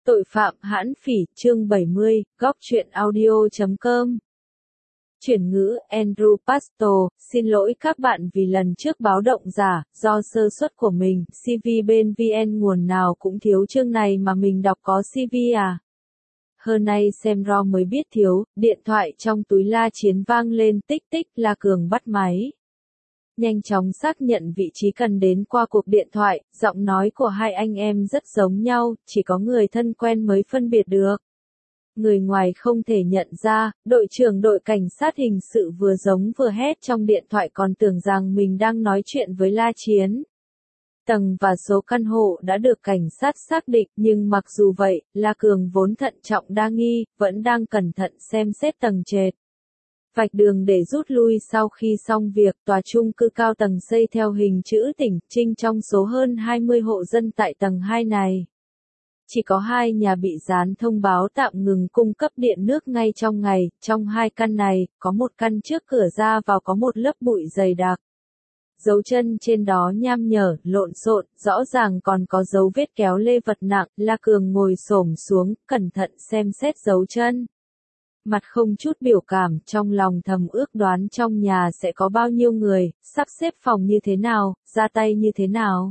Tội phạm hãn phỉ, chương 70, góc truyện audio.com. Chuyển ngữ, Andrew Pastor, xin lỗi các bạn vì lần trước báo động giả, do sơ suất của mình, CV bên VN nguồn nào cũng thiếu chương này mà mình đọc có CV à? Hôm nay xem RAW mới biết thiếu, điện thoại trong túi La Chiến vang lên tích tích, La Cường bắt máy. Nhanh chóng xác nhận vị trí cần đến qua cuộc điện thoại, giọng nói của hai anh em rất giống nhau, chỉ có người thân quen mới phân biệt được. Người ngoài không thể nhận ra, đội trưởng đội cảnh sát hình sự vừa giống vừa hét trong điện thoại còn tưởng rằng mình đang nói chuyện với La Chiến. Tầng và số căn hộ đã được cảnh sát xác định, nhưng mặc dù vậy, La Cường vốn thận trọng đa nghi, vẫn đang cẩn thận xem xét tầng trệt. Vạch đường để rút lui sau khi xong việc, tòa chung cư cao tầng xây theo hình chữ tỉnh, trinh trong số hơn 20 hộ dân tại tầng 2 này. Chỉ có 2 nhà bị dán thông báo tạm ngừng cung cấp điện nước ngay trong ngày, trong 2 căn này, có một căn trước cửa ra vào có một lớp bụi dày đặc. Dấu chân trên đó nham nhở, lộn xộn, rõ ràng còn có dấu vết kéo lê vật nặng, La Cường ngồi xổm xuống, cẩn thận xem xét dấu chân. Mặt không chút biểu cảm, trong lòng thầm ước đoán trong nhà sẽ có bao nhiêu người, sắp xếp phòng như thế nào, ra tay như thế nào.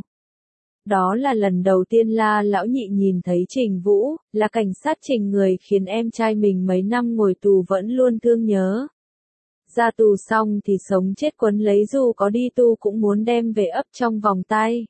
Đó là lần đầu tiên La lão nhị nhìn thấy Trình Vũ, là cảnh sát Trình người khiến em trai mình mấy năm ngồi tù vẫn luôn thương nhớ. Ra tù xong thì sống chết quấn lấy, dù có đi tu cũng muốn đem về ấp trong vòng tay.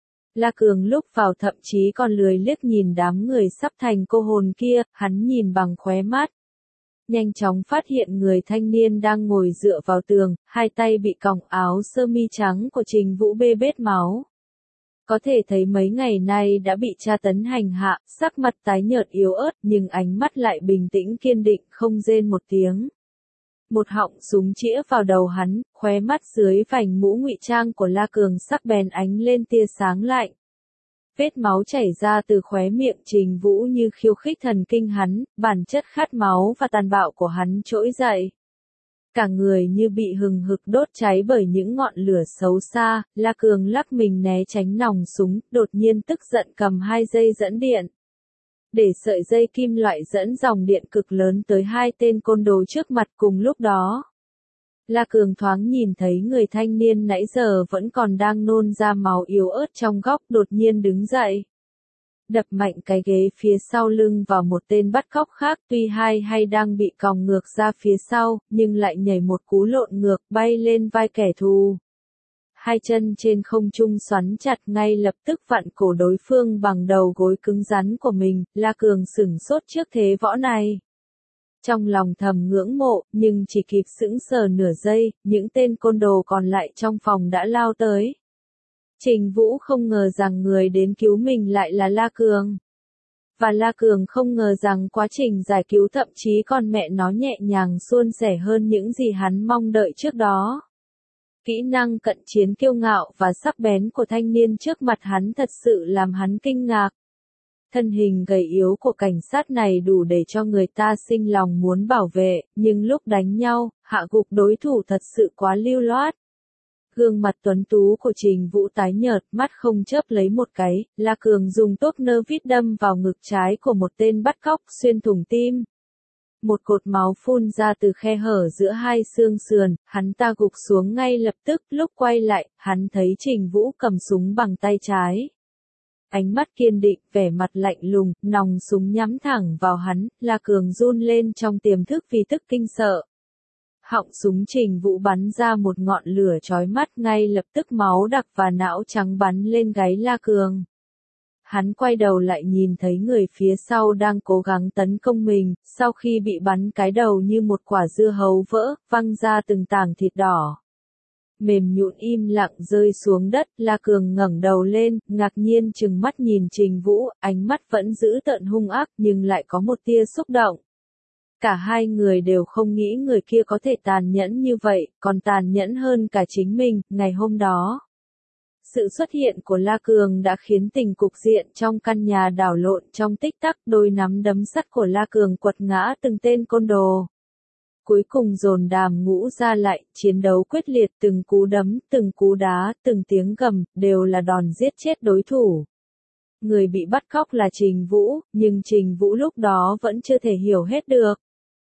La Cường lúc vào thậm chí còn lười liếc nhìn đám người sắp thành cô hồn kia, hắn nhìn bằng khóe mắt. Nhanh chóng phát hiện người thanh niên đang ngồi dựa vào tường, hai tay bị còng áo sơ mi trắng của Trình Vũ bê bết máu. Có thể thấy mấy ngày nay đã bị tra tấn hành hạ, sắc mặt tái nhợt yếu ớt nhưng ánh mắt lại bình tĩnh kiên định, không rên một tiếng. Một họng súng chĩa vào đầu hắn, khóe mắt dưới vành mũ ngụy trang của La Cường sắc bén ánh lên tia sáng lạnh. Vết máu chảy ra từ khóe miệng Trình Vũ như khiêu khích thần kinh hắn, bản chất khát máu và tàn bạo của hắn trỗi dậy. Cả người như bị hừng hực đốt cháy bởi những ngọn lửa xấu xa, La Cường lắc mình né tránh nòng súng, đột nhiên tức giận cầm 2 dây dẫn điện. Để sợi dây kim loại dẫn dòng điện cực lớn tới 2 tên côn đồ trước mặt cùng lúc đó. La Cường thoáng nhìn thấy người thanh niên nãy giờ vẫn còn đang nôn ra máu yếu ớt trong góc, đột nhiên đứng dậy. Đập mạnh cái ghế phía sau lưng vào một tên bắt cóc khác, tuy hay đang bị còng ngược ra phía sau, nhưng lại nhảy một cú lộn ngược bay lên vai kẻ thù. 2 chân trên không trung xoắn chặt, ngay lập tức vặn cổ đối phương bằng đầu gối cứng rắn của mình. La Cường sửng sốt trước thế võ này. Trong lòng thầm ngưỡng mộ, nhưng chỉ kịp sững sờ nửa giây, những tên côn đồ còn lại trong phòng đã lao tới. Trình Vũ không ngờ rằng người đến cứu mình lại là La Cường. Và La Cường không ngờ rằng quá trình giải cứu thậm chí còn mẹ nó nhẹ nhàng suôn sẻ hơn những gì hắn mong đợi trước đó. Kỹ năng cận chiến kiêu ngạo và sắc bén của thanh niên trước mặt hắn thật sự làm hắn kinh ngạc. Thân hình gầy yếu của cảnh sát này đủ để cho người ta sinh lòng muốn bảo vệ, nhưng lúc đánh nhau, hạ gục đối thủ thật sự quá lưu loát. Gương mặt tuấn tú của Trình Vũ tái nhợt, mắt không chớp lấy một cái, La Cường dùng tốt nơ vít đâm vào ngực trái của một tên bắt cóc, xuyên thủng tim. Một cột máu phun ra từ khe hở giữa 2 xương sườn, hắn ta gục xuống ngay lập tức, lúc quay lại, hắn thấy Trình Vũ cầm súng bằng tay trái. Ánh mắt kiên định, vẻ mặt lạnh lùng, nòng súng nhắm thẳng vào hắn, La Cường run lên trong tiềm thức vì tức kinh sợ. Họng súng Trình Vũ bắn ra một ngọn lửa chói mắt, ngay lập tức máu đặc và não trắng bắn lên gáy La Cường. Hắn quay đầu lại nhìn thấy người phía sau đang cố gắng tấn công mình, sau khi bị bắn cái đầu như một quả dưa hấu vỡ, văng ra từng tảng thịt đỏ. Mềm nhũn im lặng rơi xuống đất, La Cường ngẩng đầu lên, ngạc nhiên trừng mắt nhìn Trình Vũ, ánh mắt vẫn giữ tợn hung ác nhưng lại có một tia xúc động. Cả hai người đều không nghĩ người kia có thể tàn nhẫn như vậy, còn tàn nhẫn hơn cả chính mình, ngày hôm đó. Sự xuất hiện của La Cường đã khiến tình cục diện trong căn nhà đảo lộn trong tích tắc, đôi nắm đấm sắt của La Cường quật ngã từng tên côn đồ. Cuối cùng dồn đàm ngũ ra lại, chiến đấu quyết liệt, từng cú đấm, từng cú đá, từng tiếng gầm, đều là đòn giết chết đối thủ. Người bị bắt cóc là Trình Vũ, nhưng Trình Vũ lúc đó vẫn chưa thể hiểu hết được.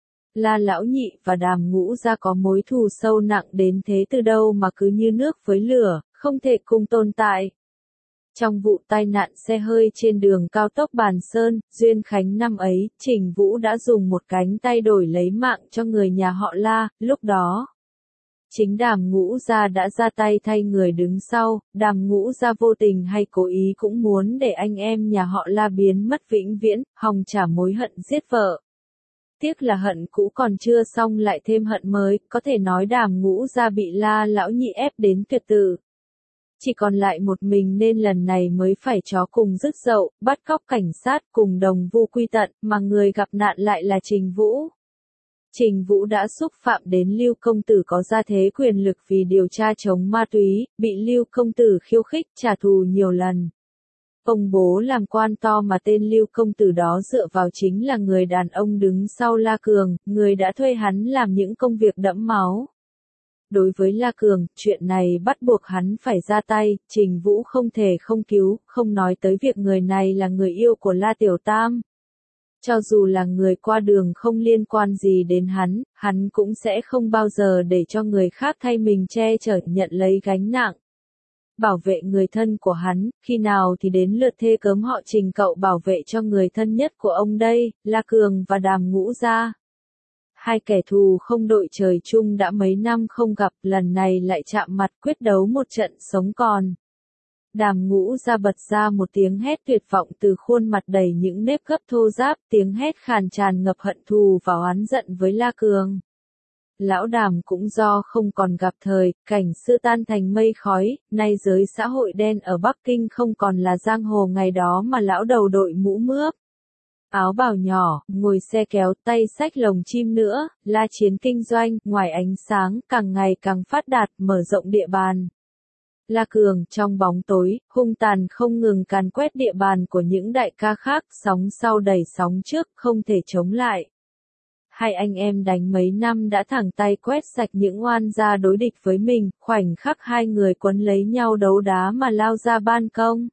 La Lão Nhị và Đàm Ngũ Gia có mối thù sâu nặng đến thế từ đâu mà cứ như nước với lửa, không thể cùng tồn tại. Trong vụ tai nạn xe hơi trên đường cao tốc Bàn Sơn, Duyên Khánh năm ấy, Trình Vũ đã dùng một cánh tay đổi lấy mạng cho người nhà họ La, lúc đó. Chính Đàm Ngũ Gia đã ra tay thay người đứng sau, Đàm Ngũ Gia vô tình hay cố ý cũng muốn để anh em nhà họ La biến mất vĩnh viễn, hòng trả mối hận giết vợ. Tiếc là hận cũ còn chưa xong lại thêm hận mới, có thể nói Đàm Ngũ Gia bị La Lão Nhị ép đến tuyệt tử. Chỉ còn lại một mình nên lần này mới phải chó cùng rứt dậu, bắt cóc cảnh sát cùng đồng vu quy tận, mà người gặp nạn lại là Trình Vũ. Trình Vũ đã xúc phạm đến Lưu Công Tử có gia thế quyền lực vì điều tra chống ma túy, bị Lưu Công Tử khiêu khích trả thù nhiều lần. Ông bố làm quan to mà tên Lưu Công Tử đó dựa vào chính là người đàn ông đứng sau La Cường, người đã thuê hắn làm những công việc đẫm máu. Đối với La Cường, chuyện này bắt buộc hắn phải ra tay, Trình Vũ không thể không cứu, không nói tới việc người này là người yêu của La Tiểu Tam. Cho dù là người qua đường không liên quan gì đến hắn cũng sẽ không bao giờ để cho người khác thay mình che chở nhận lấy gánh nặng. Bảo vệ người thân của hắn, khi nào thì đến lượt thê cớm họ Trình cậu bảo vệ cho người thân nhất của ông đây, La Cường và Đàm Ngũ Gia. Hai kẻ thù không đội trời chung đã mấy năm không gặp, lần này lại chạm mặt quyết đấu một trận sống còn. Đàm Ngũ Gia bật ra một tiếng hét tuyệt vọng từ khuôn mặt đầy những nếp gấp thô ráp, tiếng hét khàn tràn ngập hận thù và oán giận với La Cường. Lão Đàm cũng do không còn gặp thời, cảnh xưa tan thành mây khói, nay giới xã hội đen ở Bắc Kinh không còn là giang hồ ngày đó mà lão đầu đội mũ mướp. Áo bào nhỏ, ngồi xe kéo, tay xách lồng chim nữa, la chiến kinh doanh, ngoài ánh sáng, càng ngày càng phát đạt, mở rộng địa bàn. La Cường, trong bóng tối, hung tàn không ngừng càn quét địa bàn của những đại ca khác, sóng sau đẩy sóng trước, không thể chống lại. Hai anh em đánh mấy năm đã thẳng tay quét sạch những oan gia đối địch với mình, khoảnh khắc hai người quấn lấy nhau đấu đá mà lao ra ban công.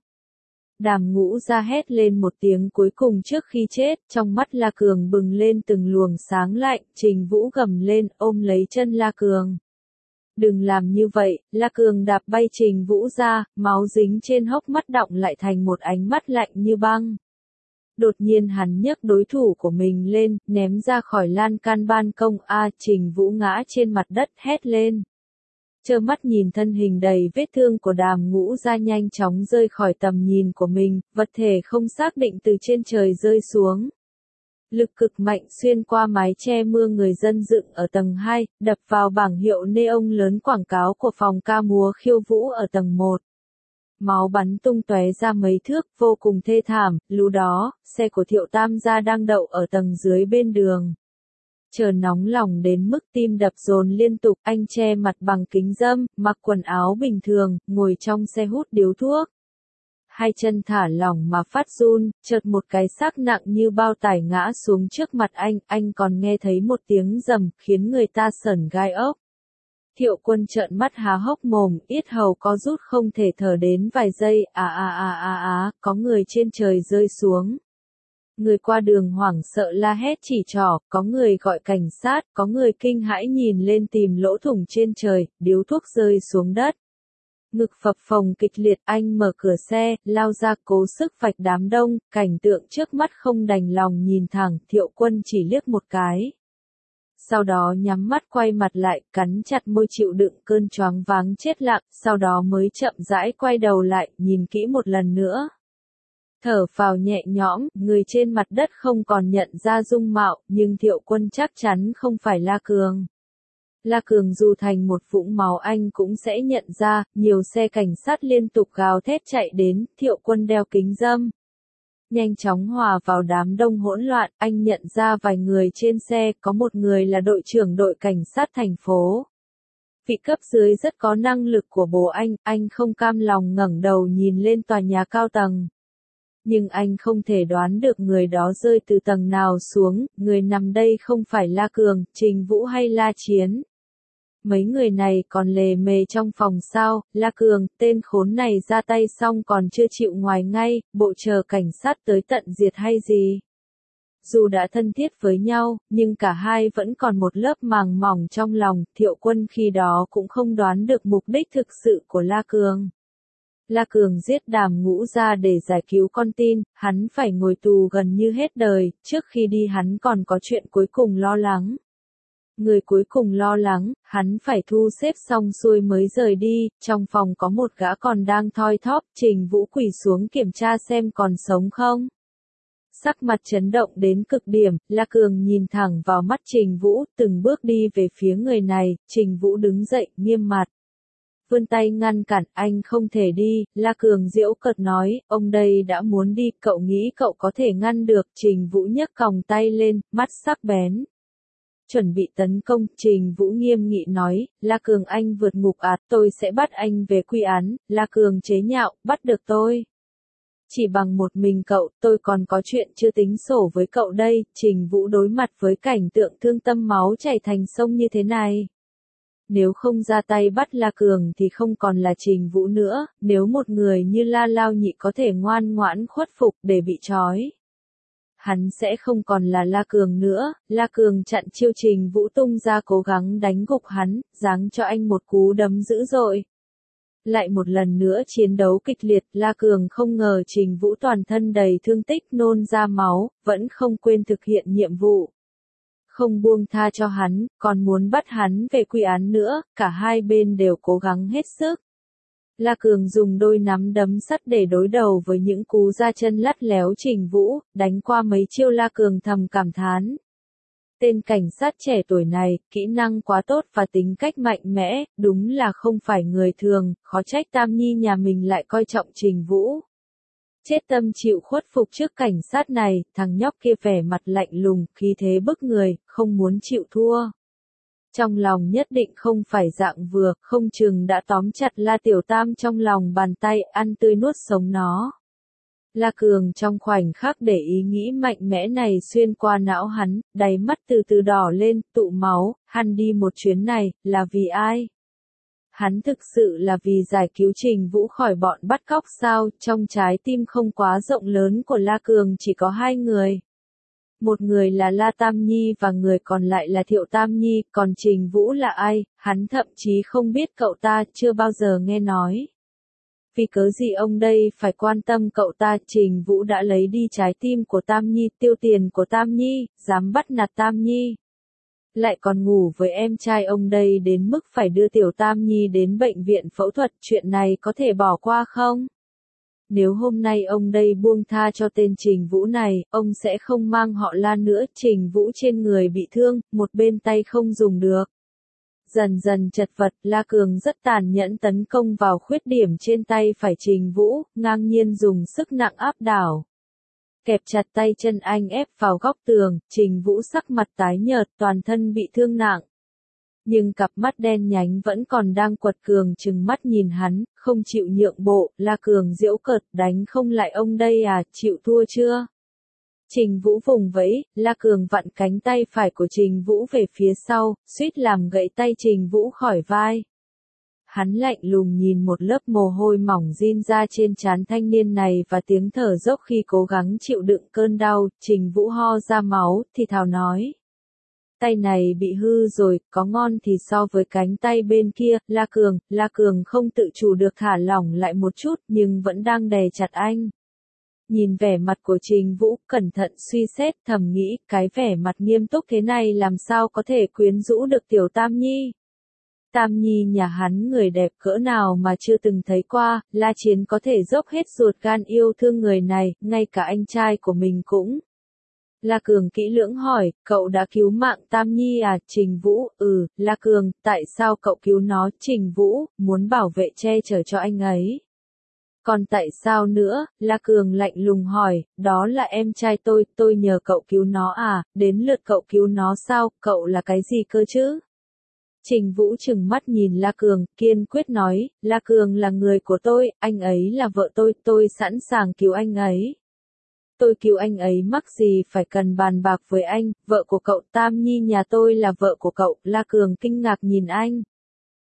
Đàm Ngũ Gia hét lên một tiếng cuối cùng trước khi chết, trong mắt La Cường bừng lên từng luồng sáng lạnh, Trình Vũ gầm lên ôm lấy chân La Cường. Đừng làm như vậy, La Cường đạp bay Trình Vũ ra, máu dính trên hốc mắt đọng lại thành một ánh mắt lạnh như băng. Đột nhiên hắn nhấc đối thủ của mình lên, ném ra khỏi lan can ban công Trình Vũ ngã trên mặt đất hét lên. Trơ mắt nhìn thân hình đầy vết thương của Đàm Ngũ Gia nhanh chóng rơi khỏi tầm nhìn của mình, vật thể không xác định từ trên trời rơi xuống. Lực cực mạnh xuyên qua mái che mưa người dân dựng ở tầng 2, đập vào bảng hiệu neon lớn quảng cáo của phòng ca múa khiêu vũ ở tầng 1. Máu bắn tung tóe ra mấy thước, vô cùng thê thảm, lúc đó, xe của Thiệu Tam gia đang đậu ở tầng dưới bên đường. Trời nóng lòng đến mức tim đập dồn liên tục, anh che mặt bằng kính râm, mặc quần áo bình thường, ngồi trong xe hút điếu thuốc. Hai chân thả lỏng mà phát run, chợt một cái xác nặng như bao tải ngã xuống trước mặt anh còn nghe thấy một tiếng rầm, khiến người ta sởn gai ốc. Thiệu Quân trợn mắt há hốc mồm, yết hầu có rút không thể thở đến vài giây, có người trên trời rơi xuống. Người qua đường hoảng sợ la hét chỉ trỏ, có người gọi cảnh sát, có người kinh hãi nhìn lên tìm lỗ thủng trên trời, điếu thuốc rơi xuống đất. Ngực phập phồng kịch liệt, anh mở cửa xe, lao ra cố sức vạch đám đông, cảnh tượng trước mắt không đành lòng nhìn thẳng, Thiệu Quân chỉ liếc một cái. Sau đó nhắm mắt quay mặt lại, cắn chặt môi chịu đựng cơn choáng váng chết lặng, sau đó mới chậm rãi quay đầu lại, nhìn kỹ một lần nữa. Thở phào nhẹ nhõm, người trên mặt đất không còn nhận ra dung mạo, nhưng Thiệu Quân chắc chắn không phải La Cường. La Cường dù thành một vũng máu anh cũng sẽ nhận ra, nhiều xe cảnh sát liên tục gào thét chạy đến, Thiệu Quân đeo kính râm. Nhanh chóng hòa vào đám đông hỗn loạn, anh nhận ra vài người trên xe, có một người là đội trưởng đội cảnh sát thành phố. Vị cấp dưới rất có năng lực của bố anh không cam lòng ngẩng đầu nhìn lên tòa nhà cao tầng. Nhưng anh không thể đoán được người đó rơi từ tầng nào xuống, người nằm đây không phải La Cường, Trình Vũ hay La Chiến. Mấy người này còn lề mề trong phòng sao, La Cường, tên khốn này ra tay xong còn chưa chịu ngoài ngay, bộ chờ cảnh sát tới tận diệt hay gì? Dù đã thân thiết với nhau, nhưng cả hai vẫn còn một lớp màng mỏng trong lòng, Thiệu Quân khi đó cũng không đoán được mục đích thực sự của La Cường. La Cường giết Đàm Ngũ ra để giải cứu con tin, hắn phải ngồi tù gần như hết đời, trước khi đi hắn còn có chuyện cuối cùng lo lắng. Người cuối cùng lo lắng, hắn phải thu xếp xong xuôi mới rời đi, trong phòng có một gã còn đang thoi thóp, Trình Vũ quỳ xuống kiểm tra xem còn sống không. Sắc mặt chấn động đến cực điểm, La Cường nhìn thẳng vào mắt Trình Vũ, từng bước đi về phía người này, Trình Vũ đứng dậy, nghiêm mặt. Vươn tay ngăn cản, anh không thể đi, La Cường giễu cợt nói, ông đây đã muốn đi, cậu nghĩ cậu có thể ngăn được, Trình Vũ nhấc còng tay lên, mắt sắc bén. Chuẩn bị tấn công, Trình Vũ nghiêm nghị nói, La Cường anh vượt ngục tôi sẽ bắt anh về quy án, La Cường chế nhạo, bắt được tôi. Chỉ bằng một mình cậu, tôi còn có chuyện chưa tính sổ với cậu đây, Trình Vũ đối mặt với cảnh tượng thương tâm máu chảy thành sông như thế này. Nếu không ra tay bắt La Cường thì không còn là Trình Vũ nữa, nếu một người như La Lao Nhị có thể ngoan ngoãn khuất phục để bị trói. Hắn sẽ không còn là La Cường nữa, La Cường chặn chiêu Trình Vũ tung ra cố gắng đánh gục hắn, giáng cho anh một cú đấm dữ dội. Lại một lần nữa chiến đấu kịch liệt, La Cường không ngờ Trình Vũ toàn thân đầy thương tích nôn ra máu, vẫn không quên thực hiện nhiệm vụ. Không buông tha cho hắn, còn muốn bắt hắn về quy án nữa, cả hai bên đều cố gắng hết sức. La Cường dùng đôi nắm đấm sắt để đối đầu với những cú ra chân lắt léo Trình Vũ, đánh qua mấy chiêu La Cường thầm cảm thán. Tên cảnh sát trẻ tuổi này, kỹ năng quá tốt và tính cách mạnh mẽ, đúng là không phải người thường, khó trách Tam Nhi nhà mình lại coi trọng Trình Vũ. Chết tâm chịu khuất phục trước cảnh sát này, thằng nhóc kia vẻ mặt lạnh lùng, khí thế bức người, không muốn chịu thua. Trong lòng nhất định không phải dạng vừa, không chừng đã tóm chặt La Tiểu Tam trong lòng bàn tay, ăn tươi nuốt sống nó. La Cường trong khoảnh khắc để ý nghĩ mạnh mẽ này xuyên qua não hắn, đáy mắt từ từ đỏ lên, tụ máu, hắn đi một chuyến này, là vì ai? Hắn thực sự là vì giải cứu Trình Vũ khỏi bọn bắt cóc sao, trong trái tim không quá rộng lớn của La Cường chỉ có hai người. Một người là La Tam Nhi và người còn lại là Thiệu Tam Nhi, còn Trình Vũ là ai, hắn thậm chí không biết cậu ta, chưa bao giờ nghe nói. Vì cớ gì ông đây phải quan tâm cậu ta, Trình Vũ đã lấy đi trái tim của Tam Nhi, tiêu tiền của Tam Nhi, dám bắt nạt Tam Nhi. Lại còn ngủ với em trai ông đây đến mức phải đưa Tiểu Tam Nhi đến bệnh viện phẫu thuật, chuyện này có thể bỏ qua không? Nếu hôm nay ông đây buông tha cho tên Trình Vũ này, ông sẽ không mang họ La nữa, Trình Vũ trên người bị thương, một bên tay không dùng được. Dần dần chật vật, La Cường rất tàn nhẫn tấn công vào khuyết điểm trên tay phải Trình Vũ, ngang nhiên dùng sức nặng áp đảo. Kẹp chặt tay chân anh ép vào góc tường, Trình Vũ sắc mặt tái nhợt, toàn thân bị thương nặng. Nhưng cặp mắt đen nhánh vẫn còn đang quật cường trừng mắt nhìn hắn, không chịu nhượng bộ, La Cường giễu cợt, đánh không lại ông đây à, chịu thua chưa? Trình Vũ vùng vẫy, La Cường vặn cánh tay phải của Trình Vũ về phía sau, suýt làm gãy tay Trình Vũ khỏi vai. Hắn lạnh lùng nhìn một lớp mồ hôi mỏng rin ra trên trán thanh niên này và tiếng thở dốc khi cố gắng chịu đựng cơn đau, Trình Vũ ho ra máu, thì thào nói. Tay này bị hư rồi, có ngon thì so với cánh tay bên kia, La Cường không tự chủ được thả lỏng lại một chút nhưng vẫn đang đè chặt anh. Nhìn vẻ mặt của Trình Vũ, cẩn thận suy xét, thầm nghĩ, cái vẻ mặt nghiêm túc thế này làm sao có thể quyến rũ được Tiểu Tam Nhi. Tam Nhi nhà hắn người đẹp cỡ nào mà chưa từng thấy qua, La Chiến có thể dốc hết ruột gan yêu thương người này, ngay cả anh trai của mình cũng. La Cường kỹ lưỡng hỏi, cậu đã cứu mạng Tam Nhi à, Trình Vũ, La Cường, tại sao cậu cứu nó, Trình Vũ, muốn bảo vệ che chở cho anh ấy. Còn tại sao nữa, La Cường lạnh lùng hỏi, đó là em trai tôi nhờ cậu cứu nó à, đến lượt cậu cứu nó sao, cậu là cái gì cơ chứ? Trình Vũ trừng mắt nhìn La Cường, kiên quyết nói, La Cường là người của tôi, anh ấy là vợ tôi sẵn sàng cứu anh ấy. Tôi cứu anh ấy mắc gì phải cần bàn bạc với anh, vợ của cậu Tam Nhi nhà tôi là vợ của cậu, La Cường kinh ngạc nhìn anh.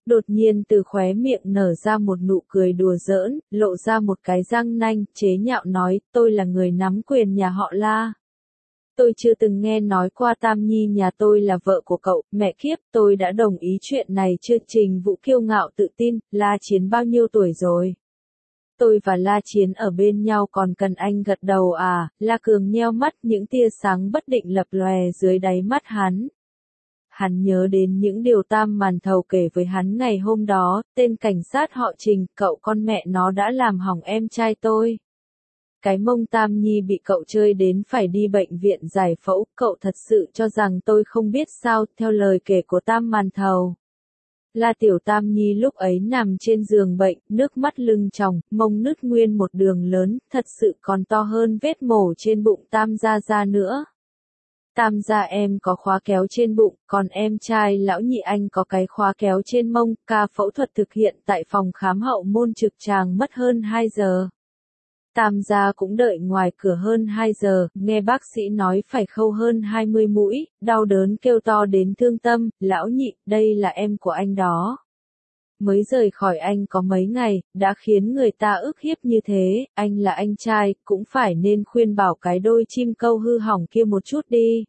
Đột nhiên từ khóe miệng nở ra một nụ cười đùa giỡn, lộ ra một cái răng nanh, chế nhạo nói, tôi là người nắm quyền nhà họ La. Tôi chưa từng nghe nói qua Tam Nhi nhà tôi là vợ của cậu, mẹ kiếp, tôi đã đồng ý chuyện này chưa? Trình Vũ kiêu ngạo tự tin, La Chiến bao nhiêu tuổi rồi? Tôi và La Chiến ở bên nhau còn cần anh gật đầu à? La Cường nheo mắt, những tia sáng bất định lập lòe dưới đáy mắt hắn. Hắn nhớ đến những điều Tam Màn Thầu kể với hắn ngày hôm đó, tên cảnh sát họ Trình, cậu con mẹ nó đã làm hỏng em trai tôi. Cái mông Tam Nhi bị cậu chơi đến phải đi bệnh viện giải phẫu, cậu thật sự cho rằng tôi không biết sao? Theo lời kể của Tam Màn Thầu. La Tiểu Tam Nhi lúc ấy nằm trên giường bệnh, nước mắt lưng tròng, mông nứt nguyên một đường lớn, thật sự còn to hơn vết mổ trên bụng Tam gia gia nữa. Tam gia em có khóa kéo trên bụng, còn em trai lão nhị anh có cái khóa kéo trên mông, ca phẫu thuật thực hiện tại phòng khám hậu môn trực tràng mất hơn 2 giờ. Tam gia cũng đợi ngoài cửa hơn 2 giờ, nghe bác sĩ nói phải khâu hơn 20 mũi, đau đớn kêu to đến thương tâm, lão nhị, đây là em của anh đó. Mới rời khỏi anh có mấy ngày, đã khiến người ta ức hiếp như thế, anh là anh trai, cũng phải nên khuyên bảo cái đôi chim câu hư hỏng kia một chút đi.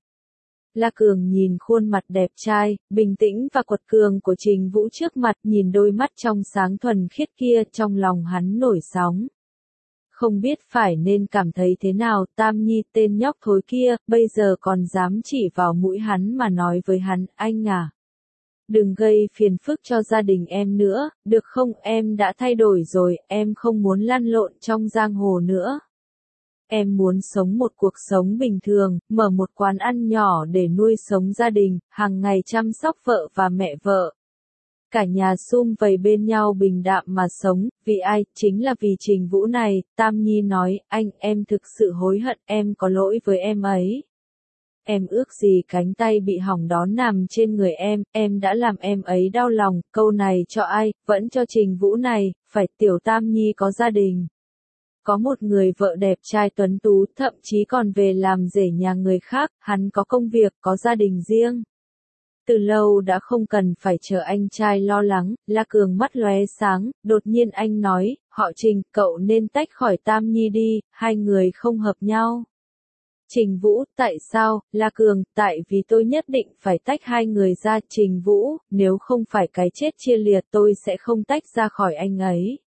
La Cường nhìn khuôn mặt đẹp trai, bình tĩnh và quật cường của Trình Vũ trước mặt, nhìn đôi mắt trong sáng thuần khiết kia, trong lòng hắn nổi sóng. Không biết phải nên cảm thấy thế nào, Tam Nhi tên nhóc thối kia, bây giờ còn dám chỉ vào mũi hắn mà nói với hắn, anh à. Đừng gây phiền phức cho gia đình em nữa, được không? Em đã thay đổi rồi, em không muốn lăn lộn trong giang hồ nữa. Em muốn sống một cuộc sống bình thường, mở một quán ăn nhỏ để nuôi sống gia đình, hàng ngày chăm sóc vợ và mẹ vợ. Cả nhà sum vầy bên nhau bình đạm mà sống, vì ai? Chính là vì Trình Vũ này. Tam Nhi nói, anh, em thực sự hối hận, em có lỗi với em ấy. Em ước gì cánh tay bị hỏng đó nằm trên người em đã làm em ấy đau lòng, câu này cho ai? Vẫn cho Trình Vũ này, phải. Tiểu Tam Nhi có gia đình. Có một người vợ đẹp trai tuấn tú, thậm chí còn về làm rể nhà người khác, hắn có công việc, có gia đình riêng. Từ lâu đã không cần phải chờ anh trai lo lắng, La Cường mắt lóe sáng, đột nhiên anh nói, họ Trình, cậu nên tách khỏi Tam Nhi đi, hai người không hợp nhau. Trình Vũ, tại sao? La Cường, tại vì tôi nhất định phải tách hai người ra. Trình Vũ, nếu không phải cái chết chia liệt tôi sẽ không tách ra khỏi anh ấy.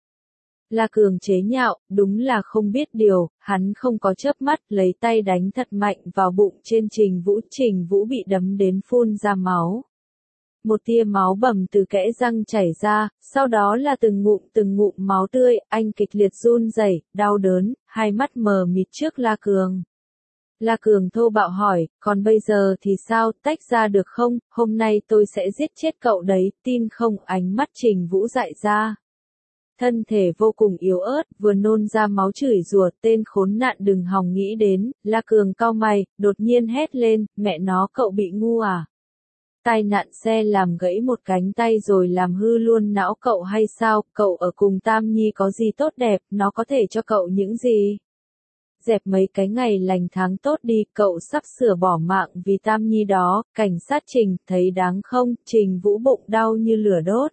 La Cường chế nhạo, đúng là không biết điều, hắn không có chớp mắt, lấy tay đánh thật mạnh vào bụng trên Trình Vũ. Trình Vũ bị đấm đến phun ra máu. Một tia máu bầm từ kẽ răng chảy ra, sau đó là từng ngụm máu tươi, anh kịch liệt run rẩy, đau đớn, hai mắt mờ mịt trước La Cường. La Cường thô bạo hỏi, còn bây giờ thì sao, tách ra được không? Hôm nay tôi sẽ giết chết cậu đấy, tin không? Ánh mắt Trình Vũ dại ra. Thân thể vô cùng yếu ớt, vừa nôn ra máu chửi rủa, tên khốn nạn đừng hòng nghĩ đến. La Cường cau mày, đột nhiên hét lên, mẹ nó, cậu bị ngu à? Tai nạn xe làm gãy một cánh tay rồi làm hư luôn não cậu hay sao? Cậu ở cùng Tam Nhi có gì tốt đẹp, nó có thể cho cậu những gì? Dẹp mấy cái ngày lành tháng tốt đi, cậu sắp sửa bỏ mạng vì Tam Nhi đó. Cảnh sát Trình, thấy đáng không? Trình Vũ bụng đau như lửa đốt.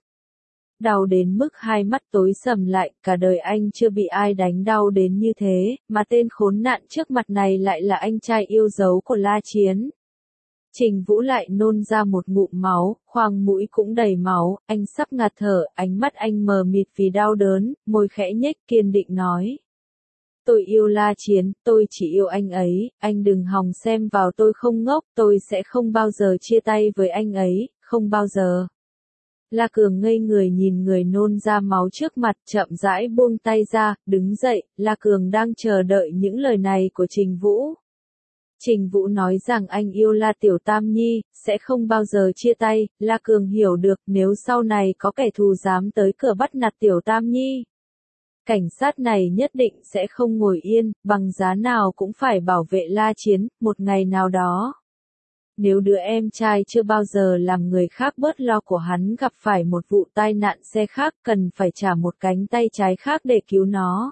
Đau đến mức hai mắt tối sầm lại, cả đời anh chưa bị ai đánh đau đến như thế, mà tên khốn nạn trước mặt này lại là anh trai yêu dấu của La Chiến. Trình Vũ lại nôn ra một ngụm máu, khoang mũi cũng đầy máu, anh sắp ngạt thở, ánh mắt anh mờ mịt vì đau đớn, môi khẽ nhếch kiên định nói. Tôi yêu La Chiến, tôi chỉ yêu anh ấy, anh đừng hòng xem vào tôi không ngốc, tôi sẽ không bao giờ chia tay với anh ấy, không bao giờ. La Cường ngây người nhìn người nôn ra máu trước mặt, chậm rãi buông tay ra, đứng dậy. La Cường đang chờ đợi những lời này của Trình Vũ. Trình Vũ nói rằng anh yêu La Tiểu Tam Nhi, sẽ không bao giờ chia tay. La Cường hiểu được, nếu sau này có kẻ thù dám tới cửa bắt nạt Tiểu Tam Nhi, cảnh sát này nhất định sẽ không ngồi yên, bằng giá nào cũng phải bảo vệ La Chiến, một ngày nào đó. Nếu đứa em trai chưa bao giờ làm người khác bớt lo của hắn gặp phải một vụ tai nạn xe khác, cần phải trả một cánh tay trái khác để cứu nó.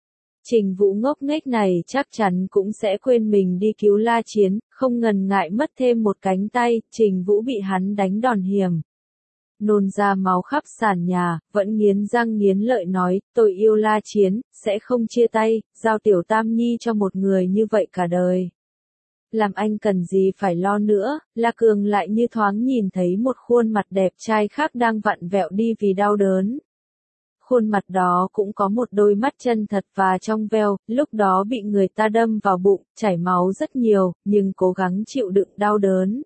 Trình Vũ ngốc nghếch này chắc chắn cũng sẽ quên mình đi cứu La Chiến, không ngần ngại mất thêm một cánh tay. Trình Vũ bị hắn đánh đòn hiểm nôn ra máu khắp sàn nhà, vẫn nghiến răng nghiến lợi nói, tôi yêu La Chiến, sẽ không chia tay, giao Tiểu Tam Nhi cho một người như vậy cả đời. Làm anh cần gì phải lo nữa, La Cường lại như thoáng nhìn thấy một khuôn mặt đẹp trai khác đang vặn vẹo đi vì đau đớn. Khuôn mặt đó cũng có một đôi mắt chân thật và trong veo, lúc đó bị người ta đâm vào bụng, chảy máu rất nhiều, nhưng cố gắng chịu đựng đau đớn.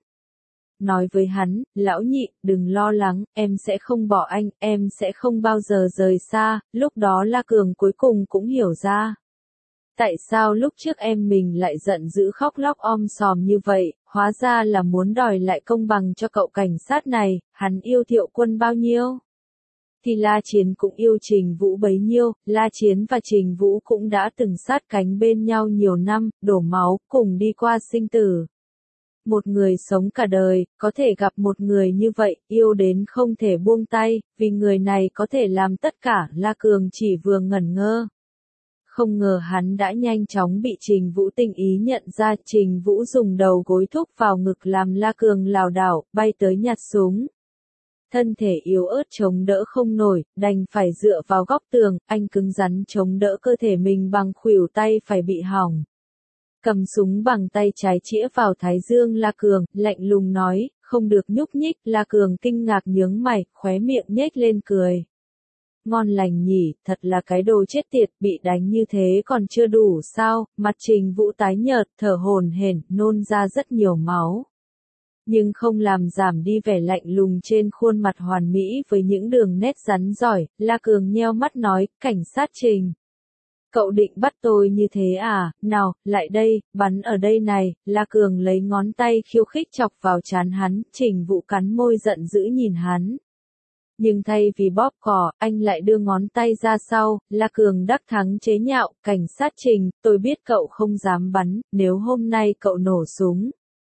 Nói với hắn, lão nhị, đừng lo lắng, em sẽ không bỏ anh, em sẽ không bao giờ rời xa, lúc đó La Cường cuối cùng cũng hiểu ra. Tại sao lúc trước em mình lại giận dữ khóc lóc sòm như vậy, hóa ra là muốn đòi lại công bằng cho cậu cảnh sát này, hắn yêu Thiệu Quân bao nhiêu? Thì La Chiến cũng yêu Trình Vũ bấy nhiêu, La Chiến và Trình Vũ cũng đã từng sát cánh bên nhau nhiều năm, đổ máu, cùng đi qua sinh tử. Một người sống cả đời, có thể gặp một người như vậy, yêu đến không thể buông tay, vì người này có thể làm tất cả, La Cường chỉ vừa ngẩn ngơ. Không ngờ hắn đã nhanh chóng bị Trình Vũ tình ý nhận ra, Trình Vũ dùng đầu gối thúc vào ngực làm La Cường lảo đảo, bay tới nhặt súng. Thân thể yếu ớt chống đỡ không nổi, đành phải dựa vào góc tường, anh cứng rắn chống đỡ cơ thể mình bằng khuỷu tay phải bị hỏng. Cầm súng bằng tay trái chĩa vào thái dương La Cường, lạnh lùng nói, không được nhúc nhích, La Cường kinh ngạc nhướng mày, khóe miệng nhếch lên cười. Ngon lành nhỉ, thật là cái đồ chết tiệt, bị đánh như thế còn chưa đủ sao, mặt Trình Vũ tái nhợt, thở hổn hển, nôn ra rất nhiều máu. Nhưng không làm giảm đi vẻ lạnh lùng trên khuôn mặt hoàn mỹ với những đường nét rắn giỏi, La Cường nheo mắt nói, cảnh sát Trình. Cậu định bắt tôi như thế à, nào, lại đây, bắn ở đây này, La Cường lấy ngón tay khiêu khích chọc vào trán hắn, Trình Vũ cắn môi giận dữ nhìn hắn. Nhưng thay vì bóp cò, anh lại đưa ngón tay ra sau, La Cường đắc thắng chế nhạo, cảnh sát Trình, tôi biết cậu không dám bắn, nếu hôm nay cậu nổ súng.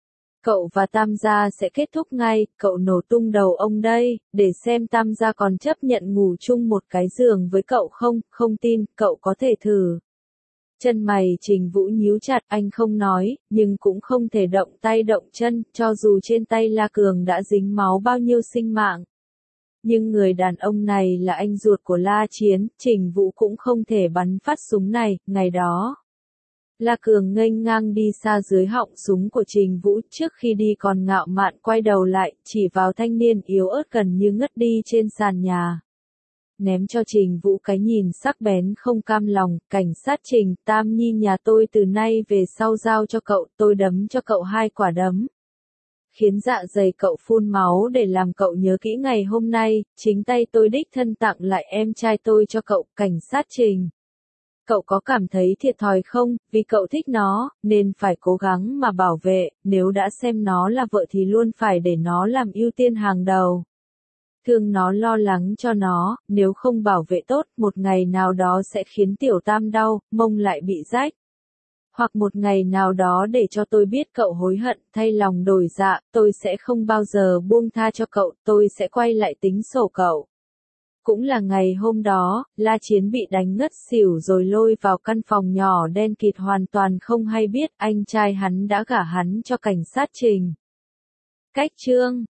Cậu và Tam gia sẽ kết thúc ngay, cậu nổ tung đầu ông đây, để xem Tam gia còn chấp nhận ngủ chung một cái giường với cậu không, không tin, cậu có thể thử. Chân mày Trình Vũ nhíu chặt, anh không nói, nhưng cũng không thể động tay động chân, cho dù trên tay La Cường đã dính máu bao nhiêu sinh mạng. Nhưng người đàn ông này là anh ruột của La Chiến, Trình Vũ cũng không thể bắn phát súng này, ngày đó. La Cường nghênh ngang đi xa dưới họng súng của Trình Vũ, trước khi đi còn ngạo mạn quay đầu lại, chỉ vào thanh niên yếu ớt gần như ngất đi trên sàn nhà. Ném cho Trình Vũ cái nhìn sắc bén không cam lòng, cảnh sát Trình, Tam Nhi nhà tôi từ nay về sau giao cho cậu, tôi đấm cho cậu 2 quả đấm. Khiến dạ dày cậu phun máu để làm cậu nhớ kỹ ngày hôm nay, chính tay tôi đích thân tặng lại em trai tôi cho cậu, cảnh sát Trình. Cậu có cảm thấy thiệt thòi không, vì cậu thích nó, nên phải cố gắng mà bảo vệ, nếu đã xem nó là vợ thì luôn phải để nó làm ưu tiên hàng đầu. Thương nó, lo lắng cho nó, nếu không bảo vệ tốt, một ngày nào đó sẽ khiến Tiểu Tam đau, mông lại bị rách. Hoặc một ngày nào đó để cho tôi biết cậu hối hận, thay lòng đổi dạ, tôi sẽ không bao giờ buông tha cho cậu, tôi sẽ quay lại tính sổ cậu. Cũng là ngày hôm đó, La Chiến bị đánh ngất xỉu rồi lôi vào căn phòng nhỏ đen kịt hoàn toàn không hay biết anh trai hắn đã gả hắn cho cảnh sát Trình. Cách chương